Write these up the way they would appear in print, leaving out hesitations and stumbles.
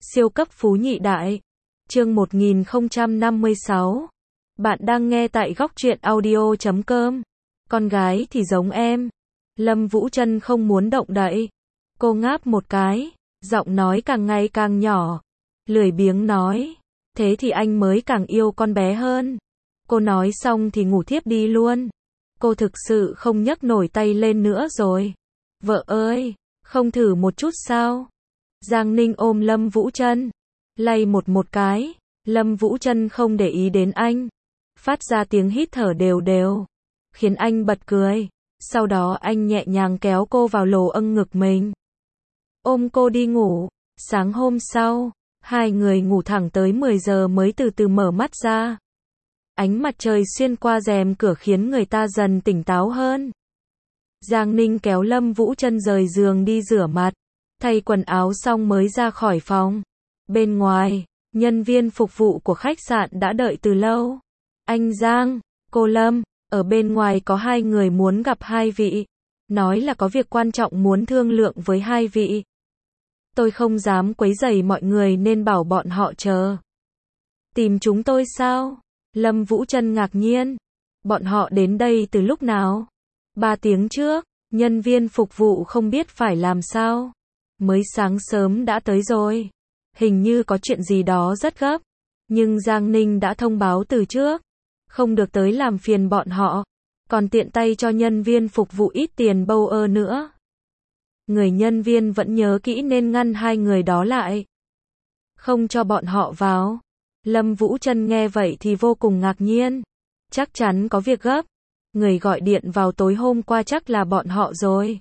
Siêu cấp phú nhị đại. Chương 1056. Bạn đang nghe tại góc truyện audio.com. Con gái thì giống em. Lâm Vũ Trân không muốn động đậy. Cô ngáp một cái, giọng nói càng ngày càng nhỏ. Lười biếng nói. Thế thì anh mới càng yêu con bé hơn. Cô nói xong thì ngủ thiếp đi luôn. Cô thực sự không nhấc nổi tay lên nữa rồi. Vợ ơi, không thử một chút sao? Giang Ninh ôm Lâm Vũ Trân, lay một cái. Lâm Vũ Trân không để ý đến anh, phát ra tiếng hít thở đều đều, khiến anh bật cười. Sau đó anh nhẹ nhàng kéo cô vào lồ âng ngực mình, ôm cô đi ngủ. Sáng hôm sau, hai người ngủ thẳng tới 10 giờ mới từ từ mở mắt ra. Ánh mặt trời xuyên qua rèm cửa khiến người ta dần tỉnh táo hơn. Giang Ninh kéo Lâm Vũ Trân rời giường đi rửa mặt, thay quần áo xong mới ra khỏi phòng. Bên ngoài, nhân viên phục vụ của khách sạn đã đợi từ lâu. Anh Giang, cô Lâm, ở bên ngoài có hai người muốn gặp hai vị. Nói là có việc quan trọng muốn thương lượng với hai vị. Tôi không dám quấy rầy mọi người nên bảo bọn họ chờ. Tìm chúng tôi sao? Lâm Vũ Trân ngạc nhiên. Bọn họ đến đây từ lúc nào? 3 tiếng trước, nhân viên phục vụ không biết phải làm sao. Mới sáng sớm đã tới rồi. Hình như có chuyện gì đó rất gấp. Nhưng Giang Ninh đã thông báo từ trước. Không được tới làm phiền bọn họ. Còn tiện tay cho nhân viên phục vụ ít tiền bâu ơ nữa. Người nhân viên vẫn nhớ kỹ nên ngăn hai người đó lại. Không cho bọn họ vào. Lâm Vũ Trân nghe vậy thì vô cùng ngạc nhiên. Chắc chắn có việc gấp. Người gọi điện vào tối hôm qua chắc là bọn họ rồi.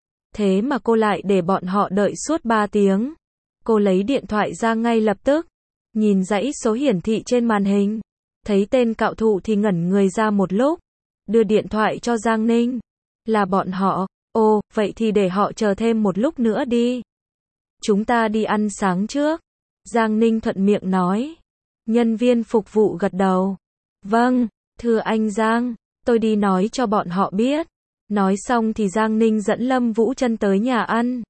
Thế mà cô lại để bọn họ đợi suốt 3 tiếng. Cô lấy điện thoại ra ngay lập tức. Nhìn dãy số hiển thị trên màn hình. Thấy tên cạo thụ thì ngẩn người ra một lúc. Đưa điện thoại cho Giang Ninh. Là bọn họ. Ồ, vậy thì để họ chờ thêm một lúc nữa đi. Chúng ta đi ăn sáng trước. Giang Ninh thuận miệng nói. Nhân viên phục vụ gật đầu. Vâng, thưa anh Giang, tôi đi nói cho bọn họ biết. Nói xong thì Giang Ninh dẫn Lâm Vũ Trân tới nhà ăn.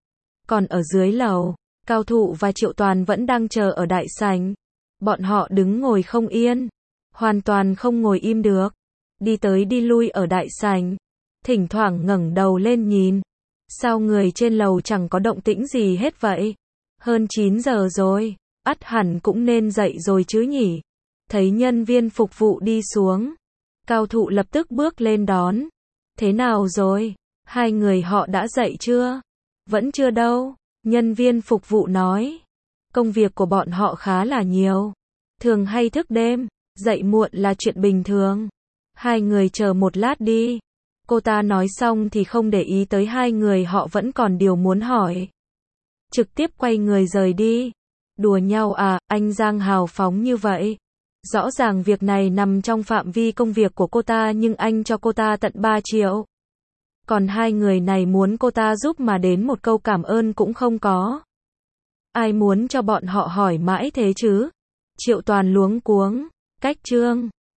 Còn ở dưới lầu, Cao Thụ và Triệu Toàn vẫn đang chờ ở đại sảnh. Bọn họ đứng ngồi không yên, hoàn toàn không ngồi im được. Đi tới đi lui ở đại sảnh, thỉnh thoảng ngẩng đầu lên nhìn. Sao người trên lầu chẳng có động tĩnh gì hết vậy? Hơn 9 giờ rồi, ắt hẳn cũng nên dậy rồi chứ nhỉ? Thấy nhân viên phục vụ đi xuống, Cao Thụ lập tức bước lên đón. Thế nào rồi? Hai người họ đã dậy chưa? Vẫn chưa đâu, nhân viên phục vụ nói. Công việc của bọn họ khá là nhiều. Thường hay thức đêm, dậy muộn là chuyện bình thường. Hai người chờ một lát đi. Cô ta nói xong thì không để ý tới hai người họ vẫn còn điều muốn hỏi. Trực tiếp quay người rời đi. Đùa nhau à, anh Giang hào phóng như vậy. Rõ ràng việc này nằm trong phạm vi công việc của cô ta nhưng anh cho cô ta tận 3 triệu. Còn hai người này muốn cô ta giúp mà đến một câu cảm ơn cũng không có. Ai muốn cho bọn họ hỏi mãi thế chứ? Triệu Toàn luống cuống, cách trương.